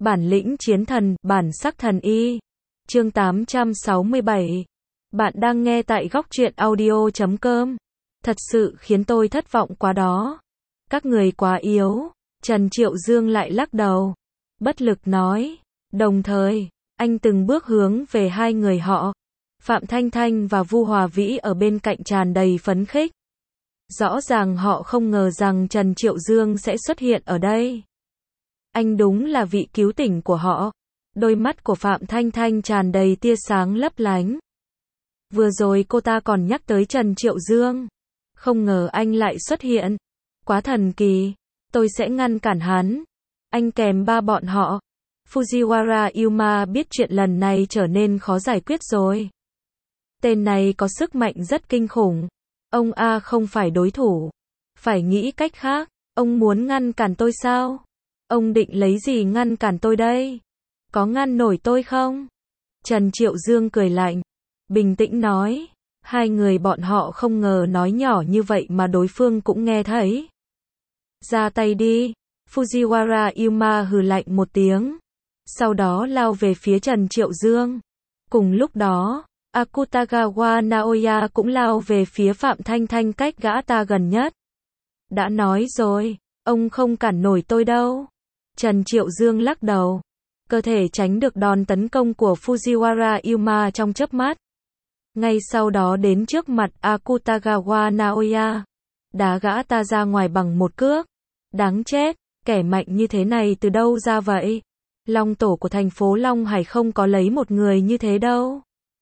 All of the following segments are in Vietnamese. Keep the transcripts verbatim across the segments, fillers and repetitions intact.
Bản lĩnh chiến thần, bản sắc thần y. Chương tám trăm sáu mươi bảy. Bạn đang nghe tại góc truyện audio chấm com. Thật sự khiến tôi thất vọng quá đó. Các người quá yếu. Trần Triệu Dương lại lắc đầu. Bất lực nói. Đồng thời, anh từng bước hướng về hai người họ. Phạm Thanh Thanh và Vu Hòa Vĩ ở bên cạnh tràn đầy phấn khích. Rõ ràng họ không ngờ rằng Trần Triệu Dương sẽ xuất hiện ở đây. Anh đúng là vị cứu tỉnh của họ. Đôi mắt của Phạm Thanh Thanh tràn đầy tia sáng lấp lánh. Vừa rồi cô ta còn nhắc tới Trần Triệu Dương. Không ngờ anh lại xuất hiện. Quá thần kỳ. Tôi sẽ ngăn cản hắn. Anh kèm ba bọn họ. Fujiwara Yuma biết chuyện lần này trở nên khó giải quyết rồi. Tên này có sức mạnh rất kinh khủng. Ông A không phải đối thủ. Phải nghĩ cách khác. Ông muốn ngăn cản tôi sao? Ông định lấy gì ngăn cản tôi đây? Có ngăn nổi tôi không? Trần Triệu Dương cười lạnh. Bình tĩnh nói. Hai người bọn họ không ngờ nói nhỏ như vậy mà đối phương cũng nghe thấy. Ra tay đi. Fujiwara Yuma hừ lạnh một tiếng. Sau đó lao về phía Trần Triệu Dương. Cùng lúc đó, Akutagawa Naoya cũng lao về phía Phạm Thanh Thanh cách gã ta gần nhất. Đã nói rồi, ông không cản nổi tôi đâu. Trần Triệu Dương lắc đầu. Cơ thể tránh được đòn tấn công của Fujiwara Yuma trong chớp mắt. Ngay sau đó đến trước mặt Akutagawa Naoya. Đá gã ta ra ngoài bằng một cước. Đáng chết, kẻ mạnh như thế này từ đâu ra vậy? Long tổ của thành phố Long Hải không có lấy một người như thế đâu.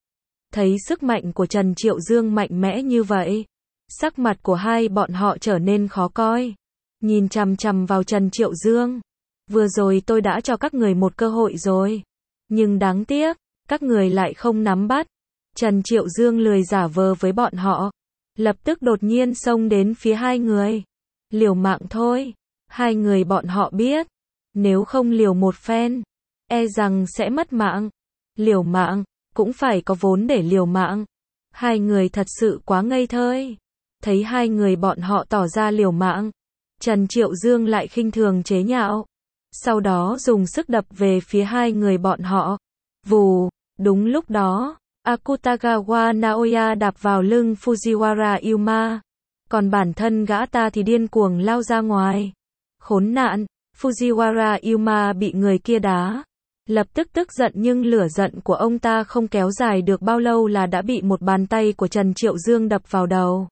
Thấy sức mạnh của Trần Triệu Dương mạnh mẽ như vậy, sắc mặt của hai bọn họ trở nên khó coi. Nhìn chằm chằm vào Trần Triệu Dương. Vừa rồi tôi đã cho các người một cơ hội rồi. Nhưng đáng tiếc, các người lại không nắm bắt. Trần Triệu Dương lười giả vờ với bọn họ. Lập tức đột nhiên xông đến phía hai người. Liều mạng thôi. Hai người bọn họ biết. Nếu không liều một phen, e rằng sẽ mất mạng. Liều mạng, cũng phải có vốn để liều mạng. Hai người thật sự quá ngây thơ. Thấy hai người bọn họ tỏ ra liều mạng, Trần Triệu Dương lại khinh thường chế nhạo. Sau đó dùng sức đập về phía hai người bọn họ. Vù, đúng lúc đó, Akutagawa Naoya đạp vào lưng Fujiwara Yuma. Còn bản thân gã ta thì điên cuồng lao ra ngoài. Khốn nạn, Fujiwara Yuma bị người kia đá. Lập tức tức giận nhưng lửa giận của ông ta không kéo dài được bao lâu là đã bị một bàn tay của Trần Triệu Dương đập vào đầu.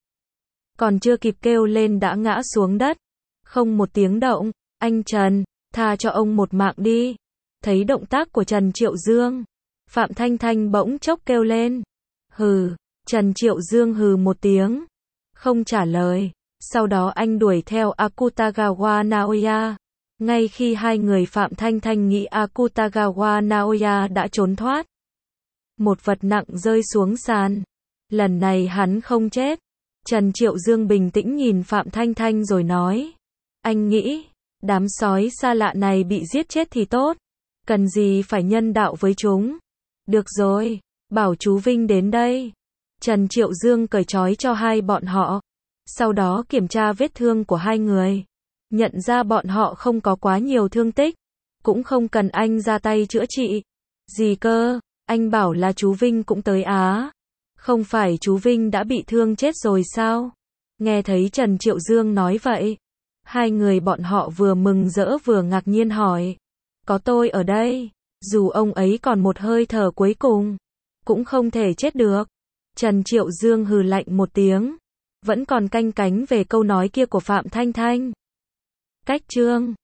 Còn chưa kịp kêu lên đã ngã xuống đất. Không một tiếng động. Anh Trần, tha cho ông một mạng đi. Thấy động tác của Trần Triệu Dương, Phạm Thanh Thanh bỗng chốc kêu lên. Hừ, Trần Triệu Dương hừ một tiếng. Không trả lời. Sau đó anh đuổi theo Akutagawa Naoya. Ngay khi hai người Phạm Thanh Thanh nghĩ Akutagawa Naoya đã trốn thoát, một vật nặng rơi xuống sàn. Lần này hắn không chết. Trần Triệu Dương bình tĩnh nhìn Phạm Thanh Thanh rồi nói. Anh nghĩ, đám sói xa lạ này bị giết chết thì tốt. Cần gì phải nhân đạo với chúng. Được rồi, bảo chú Vinh đến đây. Trần Triệu Dương cởi trói cho hai bọn họ. Sau đó kiểm tra vết thương của hai người. Nhận ra bọn họ không có quá nhiều thương tích. Cũng không cần anh ra tay chữa trị. Gì cơ, anh bảo là chú Vinh cũng tới á. Không phải chú Vinh đã bị thương chết rồi sao? Nghe thấy Trần Triệu Dương nói vậy. Hai người bọn họ vừa mừng rỡ vừa ngạc nhiên hỏi. Có tôi ở đây. Dù ông ấy còn một hơi thở cuối cùng, cũng không thể chết được. Trần Triệu Dương hừ lạnh một tiếng. Vẫn còn canh cánh về câu nói kia của Phạm Thanh Thanh. Cách chương